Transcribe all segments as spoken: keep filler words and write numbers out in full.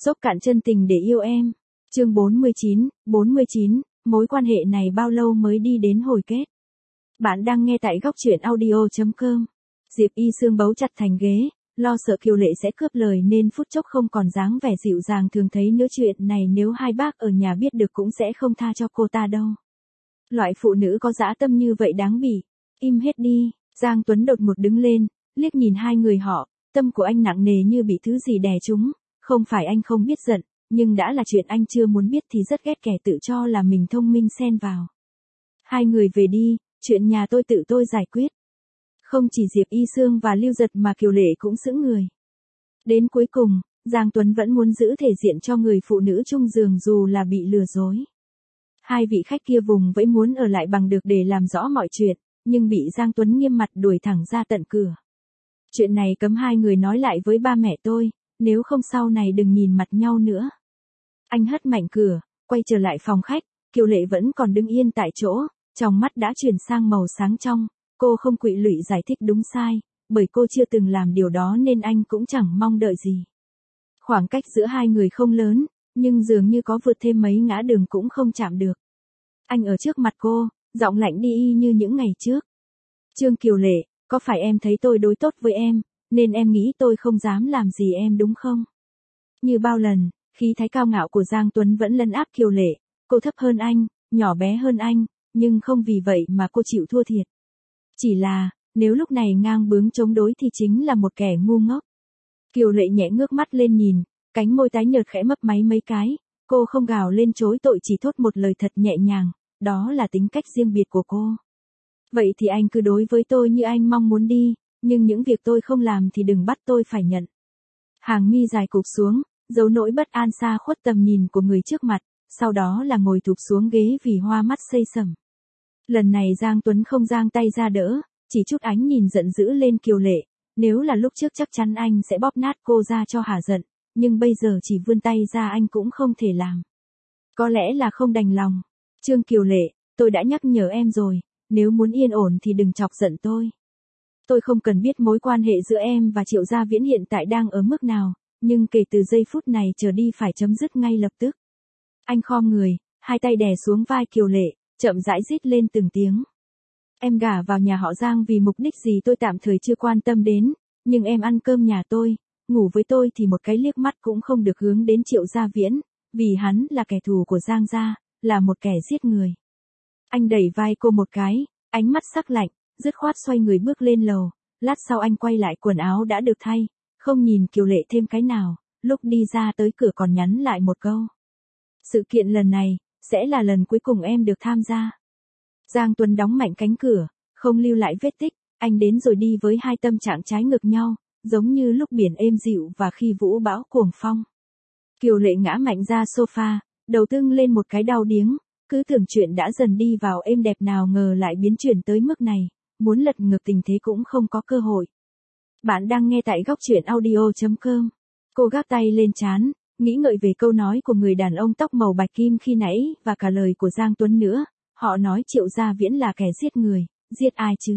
Dốc cạn chân tình để yêu em. Chương bốn mươi chín, bốn mươi chín, mối quan hệ này bao lâu mới đi đến hồi kết? Bạn đang nghe tại góc truyện audio chấm com. Diệp Y Sương bấu chặt thành ghế, lo sợ Kiều Lệ sẽ cướp lời nên phút chốc không còn dáng vẻ dịu dàng thường thấy nữa. Chuyện này nếu hai bác ở nhà biết được cũng sẽ không tha cho cô ta đâu. Loại phụ nữ có dã tâm như vậy đáng bỉ. Im hết đi. Giang Tuấn đột ngột đứng lên, liếc nhìn hai người họ, tâm của anh nặng nề như bị thứ gì đè trúng. Không phải anh không biết giận, nhưng đã là chuyện anh chưa muốn biết thì rất ghét kẻ tự cho là mình thông minh xen vào. Hai người về đi, chuyện nhà tôi tự tôi giải quyết. Không chỉ Diệp Y Sương và Lưu Giật mà Kiều Lệ cũng sững người. Đến cuối cùng, Giang Tuấn vẫn muốn giữ thể diện cho người phụ nữ chung giường dù là bị lừa dối. Hai vị khách kia vùng vẫy muốn ở lại bằng được để làm rõ mọi chuyện, nhưng bị Giang Tuấn nghiêm mặt đuổi thẳng ra tận cửa. Chuyện này cấm hai người nói lại với ba mẹ tôi, nếu không sau này đừng nhìn mặt nhau nữa. Anh hất mạnh cửa, quay trở lại phòng khách, Kiều Lệ vẫn còn đứng yên tại chỗ, trong mắt đã chuyển sang màu sáng trong, cô không quỵ lụy giải thích đúng sai, bởi cô chưa từng làm điều đó nên anh cũng chẳng mong đợi gì. Khoảng cách giữa hai người không lớn, nhưng dường như có vượt thêm mấy ngã đường cũng không chạm được. Anh ở trước mặt cô, giọng lạnh đi y như những ngày trước. Trương Kiều Lệ, có phải em thấy tôi đối tốt với em, nên em nghĩ tôi không dám làm gì em đúng không? Như bao lần, khí thái cao ngạo của Giang Tuấn vẫn lấn áp Kiều Lệ, cô thấp hơn anh, nhỏ bé hơn anh, nhưng không vì vậy mà cô chịu thua thiệt. Chỉ là, nếu lúc này ngang bướng chống đối thì chính là một kẻ ngu ngốc. Kiều Lệ nhẹ ngước mắt lên nhìn, cánh môi tái nhợt khẽ mấp máy mấy cái, cô không gào lên chối tội chỉ thốt một lời thật nhẹ nhàng, đó là tính cách riêng biệt của cô. Vậy thì anh cứ đối với tôi như anh mong muốn đi, nhưng những việc tôi không làm thì đừng bắt tôi phải nhận. Hàng mi dài cụp xuống, giấu nỗi bất an xa khuất tầm nhìn của người trước mặt, sau đó là ngồi thụp xuống ghế vì hoa mắt xây sẩm. Lần này Giang Tuấn không giang tay ra đỡ, chỉ chút ánh nhìn giận dữ lên Kiều Lệ, nếu là lúc trước chắc chắn anh sẽ bóp nát cô ra cho hả giận, nhưng bây giờ chỉ vươn tay ra anh cũng không thể làm. Có lẽ là không đành lòng. Trương Kiều Lệ, tôi đã nhắc nhở em rồi, nếu muốn yên ổn thì đừng chọc giận tôi. Tôi không cần biết mối quan hệ giữa em và Triệu Gia Viễn hiện tại đang ở mức nào, nhưng kể từ giây phút này trở đi phải chấm dứt ngay lập tức. Anh khom người, hai tay đè xuống vai Kiều Lệ, chậm rãi rít lên từng tiếng. Em gả vào nhà họ Giang vì mục đích gì tôi tạm thời chưa quan tâm đến, nhưng em ăn cơm nhà tôi, ngủ với tôi thì một cái liếc mắt cũng không được hướng đến Triệu Gia Viễn, vì hắn là kẻ thù của Giang gia, là một kẻ giết người. Anh đẩy vai cô một cái, ánh mắt sắc lạnh, dứt khoát xoay người bước lên lầu, lát sau anh quay lại quần áo đã được thay, không nhìn Kiều Lệ thêm cái nào, lúc đi ra tới cửa còn nhắn lại một câu. Sự kiện lần này, sẽ là lần cuối cùng em được tham gia. Giang Tuấn đóng mạnh cánh cửa, không lưu lại vết tích, anh đến rồi đi với hai tâm trạng trái ngược nhau, giống như lúc biển êm dịu và khi vũ bão cuồng phong. Kiều Lệ ngã mạnh ra sofa, đầu tưng lên một cái đau điếng, cứ tưởng chuyện đã dần đi vào êm đẹp nào ngờ lại biến chuyển tới mức này, muốn lật ngược tình thế cũng không có cơ hội. Bạn đang nghe tại góc truyện audio chấm com. Cô gác tay lên trán, nghĩ ngợi về câu nói của người đàn ông tóc màu bạch kim khi nãy và cả lời của Giang Tuấn nữa, họ nói Triệu Gia Viễn là kẻ giết người, giết ai chứ?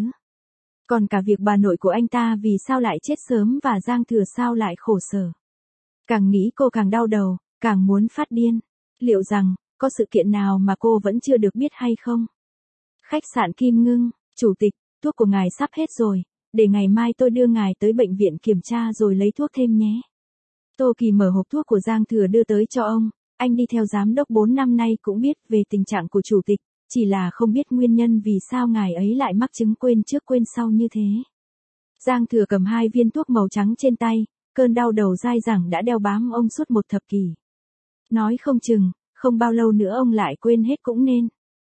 Còn cả việc bà nội của anh ta vì sao lại chết sớm và Giang Thừa sao lại khổ sở. Càng nghĩ cô càng đau đầu, càng muốn phát điên. Liệu rằng, có sự kiện nào mà cô vẫn chưa được biết hay không? Khách sạn Kim Ngưng, chủ tịch, thuốc của ngài sắp hết rồi, để ngày mai tôi đưa ngài tới bệnh viện kiểm tra rồi lấy thuốc thêm nhé. Tô Kỳ mở hộp thuốc của Giang Thừa đưa tới cho ông, anh đi theo giám đốc bốn năm nay cũng biết về tình trạng của chủ tịch, chỉ là không biết nguyên nhân vì sao ngài ấy lại mắc chứng quên trước quên sau như thế. Giang Thừa cầm hai viên thuốc màu trắng trên tay, cơn đau đầu dai dẳng đã đeo bám ông suốt một thập kỷ. Nói không chừng, không bao lâu nữa ông lại quên hết cũng nên.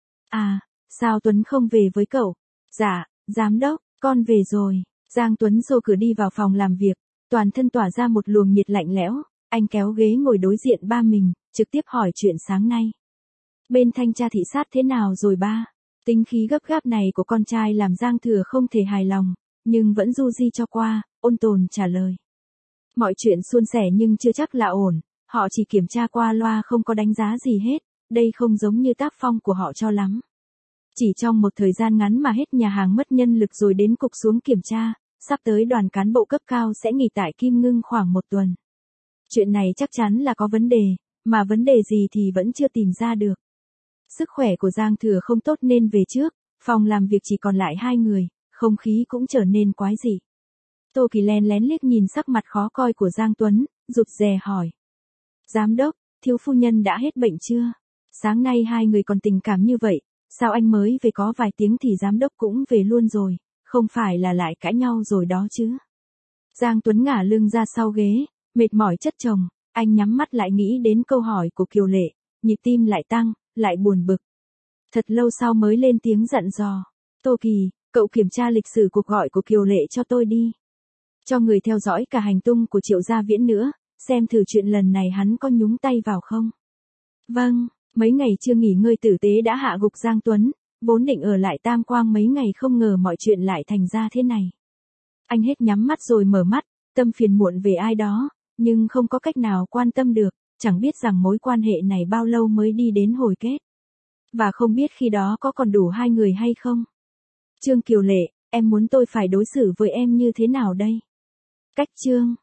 À, sao Tuấn không về với cậu? Dạ, giám đốc, con về rồi. Giang Tuấn xô cửa đi vào phòng làm việc, toàn thân tỏa ra một luồng nhiệt lạnh lẽo, anh kéo ghế ngồi đối diện ba mình, trực tiếp hỏi chuyện sáng nay. Bên thanh tra thị sát thế nào rồi ba? Tính khí gấp gáp này của con trai làm Giang Thừa không thể hài lòng, nhưng vẫn du di cho qua, ôn tồn trả lời. Mọi chuyện suôn sẻ nhưng chưa chắc là ổn, họ chỉ kiểm tra qua loa không có đánh giá gì hết, đây không giống như tác phong của họ cho lắm. Chỉ trong một thời gian ngắn mà hết nhà hàng mất nhân lực rồi đến cục xuống kiểm tra, sắp tới đoàn cán bộ cấp cao sẽ nghỉ tại Kim Ngưng khoảng một tuần. Chuyện này chắc chắn là có vấn đề, mà vấn đề gì thì vẫn chưa tìm ra được. Sức khỏe của Giang Thừa không tốt nên về trước, phòng làm việc chỉ còn lại hai người, không khí cũng trở nên quái dị. Tô Kỳ lén lén liếc nhìn sắc mặt khó coi của Giang Tuấn, rụt rè hỏi. Giám đốc, thiếu phu nhân đã hết bệnh chưa? Sáng nay hai người còn tình cảm như vậy, sao anh mới về có vài tiếng thì giám đốc cũng về luôn rồi, không phải là lại cãi nhau rồi đó chứ? Giang Tuấn ngả lưng ra sau ghế, mệt mỏi chất chồng, anh nhắm mắt lại nghĩ đến câu hỏi của Kiều Lệ, nhịp tim lại tăng, lại buồn bực. Thật lâu sau mới lên tiếng dặn dò. Tô Kỳ, cậu kiểm tra lịch sử cuộc gọi của Kiều Lệ cho tôi đi. Cho người theo dõi cả hành tung của Triệu Gia Viễn nữa, xem thử chuyện lần này hắn có nhúng tay vào không. Vâng, mấy ngày chưa nghỉ ngơi tử tế đã hạ gục Giang Tuấn, vốn định ở lại Tam Quang mấy ngày không ngờ mọi chuyện lại thành ra thế này. Anh hết nhắm mắt rồi mở mắt, tâm phiền muộn về ai đó, nhưng không có cách nào quan tâm được, chẳng biết rằng mối quan hệ này bao lâu mới đi đến hồi kết. Và không biết khi đó có còn đủ hai người hay không. Trương Kiều Lệ, em muốn tôi phải đối xử với em như thế nào đây? Cách Trương